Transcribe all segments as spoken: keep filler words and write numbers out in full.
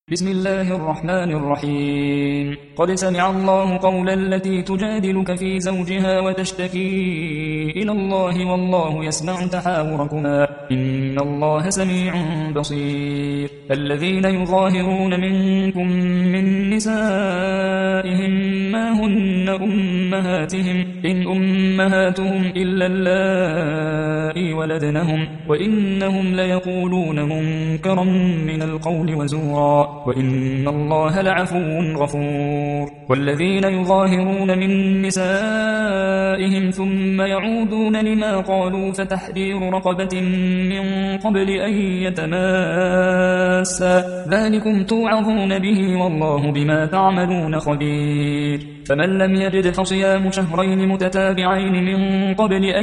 بسم الله الرحمن الرحيم قد سمع الله قول التي تجادلك في زوجها وتشتكي إلى الله والله يسمع تحاوركما إن الله سميع بصير الذين يظاهرون منكم من نسائهم ما هن أمهاتهم إن أمهاتهم إلا اللائي ولدنهم وإنهم ليقولون منكرا من القول وزورا وإن الله لعفو غفور والذين يظاهرون من نسائهم ثم يعودون لما قالوا فتحرير رقبة من قبل أن يتماسا ذلكم توعظون به والله بما تعملون خبير فمن لم يجد فصيام شهرين متتابعين من قبل أن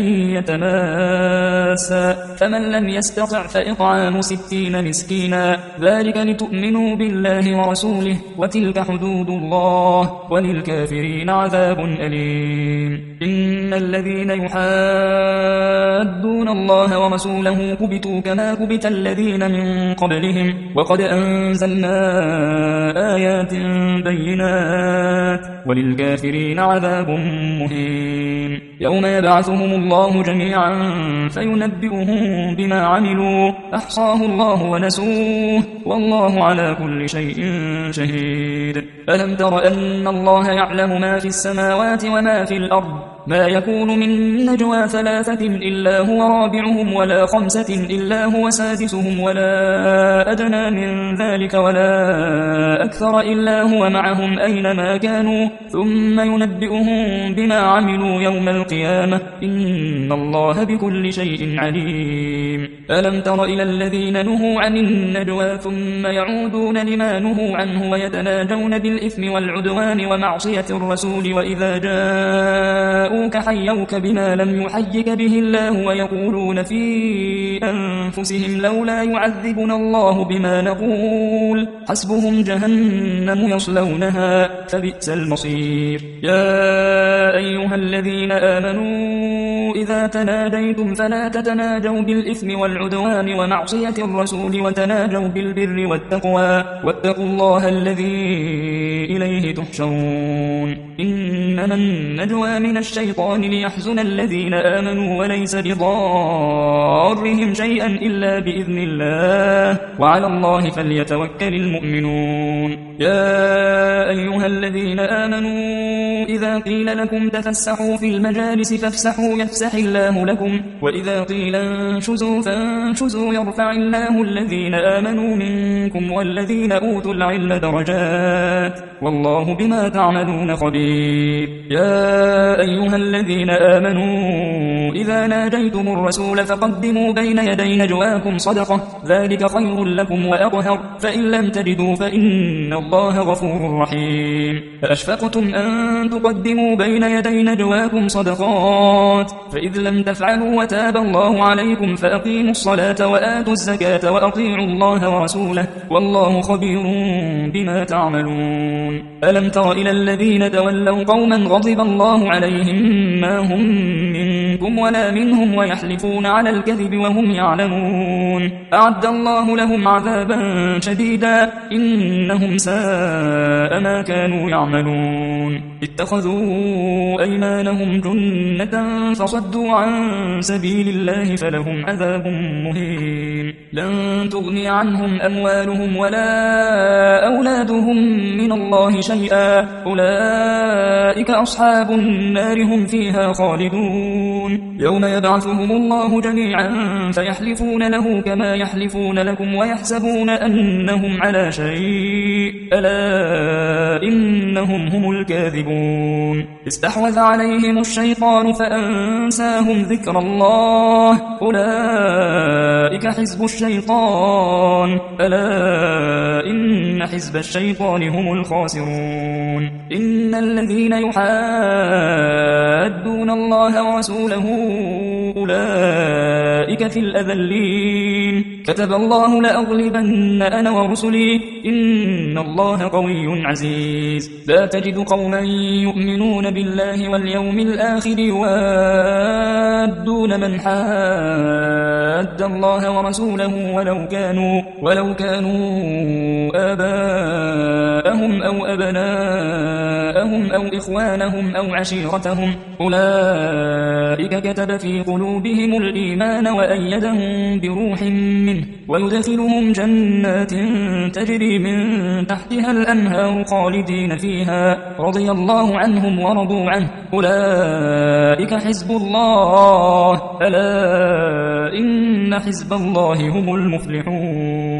يتماسا فمن لم يستطع فإطعام ستين مسكينا ذلك لتؤمنوا بالله ورسوله وتلك حدود الله وللكافرين عذاب أليم إن الذين يحادون الله ورسوله كبتوا كما كبت الذين من قبلهم وقد أنزلنا آيات بينات وللكافرين عذاب مهين يوم يبعثهم الله جميعا فينبئهم بما عملوا أحصاه الله ونسوه والله على كل شيء شهيد ألم تر أن الله يعلم ما في السماوات وما في الأرض ما يكون من نجوى ثلاثة إلا هو رابعهم ولا خمسة إلا هو سادسهم ولا أدنى من ذلك ولا أكثر إلا هو معهم أينما كانوا ثم ينبئهم بما عملوا يوم القيامة إن الله بكل شيء عليم ألم تر إلى الذين نهوا عن النجوى ثم يعودون لما نهوا عنه ويتناجون بالإثم والعدوان ومعصية الرسول وإذا جاءوا حيوك بما لم يحيك به الله ويقولون في أنفسهم لولا يعذبنا الله بما نقول حسبهم جهنم يصلونها فبئس المصير يا أيها الذين آمنوا إذا تناجيتم فلا تتناجوا بالإثم والعدوان ومعصية الرسول وتناجوا بالبر والتقوى واتقوا الله الذي إليه تحشرون إنما النجوى من الشيطان ليحزن الذين آمنوا وليس بضارهم شيئا إلا بإذن الله وعلى الله فليتوكل المؤمنون يا أيها الذين آمنوا إذا قيل لكم تفسحوا في المجالس فافسحوا يفسح الله لكم وإذا قيل انشزوا فانشزوا يرفع الله الذين آمنوا منكم والذين أوتوا العلم درجات والله بما تعملون خبير يا أيها الذين آمنوا إذا ناجيتم الرسول فقدموا بين يدي نجواكم صدقة ذلك خير لكم وأطهر فإن لم تجدوا فإن الله غفور رحيم فأشفقتم أن تقدموا بين يدي نجواكم صدقات فإذ لم تفعلوا وتاب الله عليكم فأقيموا الصلاة وآتوا الزكاة وأطيعوا الله ورسوله والله خبير بما تعملون ألم تر إلى الذين تولوا قوما غضب الله عليهم ما هم منكم ولا منهم ويحلفون على الكذب وهم يعلمون أعد الله لهم عذابا شديدا إنهم ساء ما كانوا يعملون اتخذوا أيمانهم جنة فصدوا عن سبيل الله فلهم عذاب مهين لن تغني عنهم أموالهم ولا أولادهم من الله شيئا أولئك أصحاب النار هم فيها خالدون يوم يبعثهم الله جميعا فيحلفون له كما يحلفون لكم ويحسبون أنهم على شيء ألا إنهم هم الكاذبون استحوذ عليهم الشيطان فأنساهم ذكر الله أولئك حزب الشيطان ألا إن حزب الشيطان هم الخاسرون إن الذين يحادون الله ورسوله أولئك في الأذلين كتب الله لأغلبن أنا ورسلي إن الله قوي عزيز لا تجد قوما يؤمنون بالله واليوم الآخر يوادون من حاد الله ورسوله ولو كانوا ولو كانوا آباءهم أو أبناءهم أو إخوانهم أو عشيرتهم أولئك كتب في قلوبهم الإيمان وأيدهم بروح منه ويدخلهم جنات تجري من تحتها الأنهار خالدين فيها رضي الله عنهم ورضوا عنه أولئك حزب الله ألا إن حزب الله هم المفلحون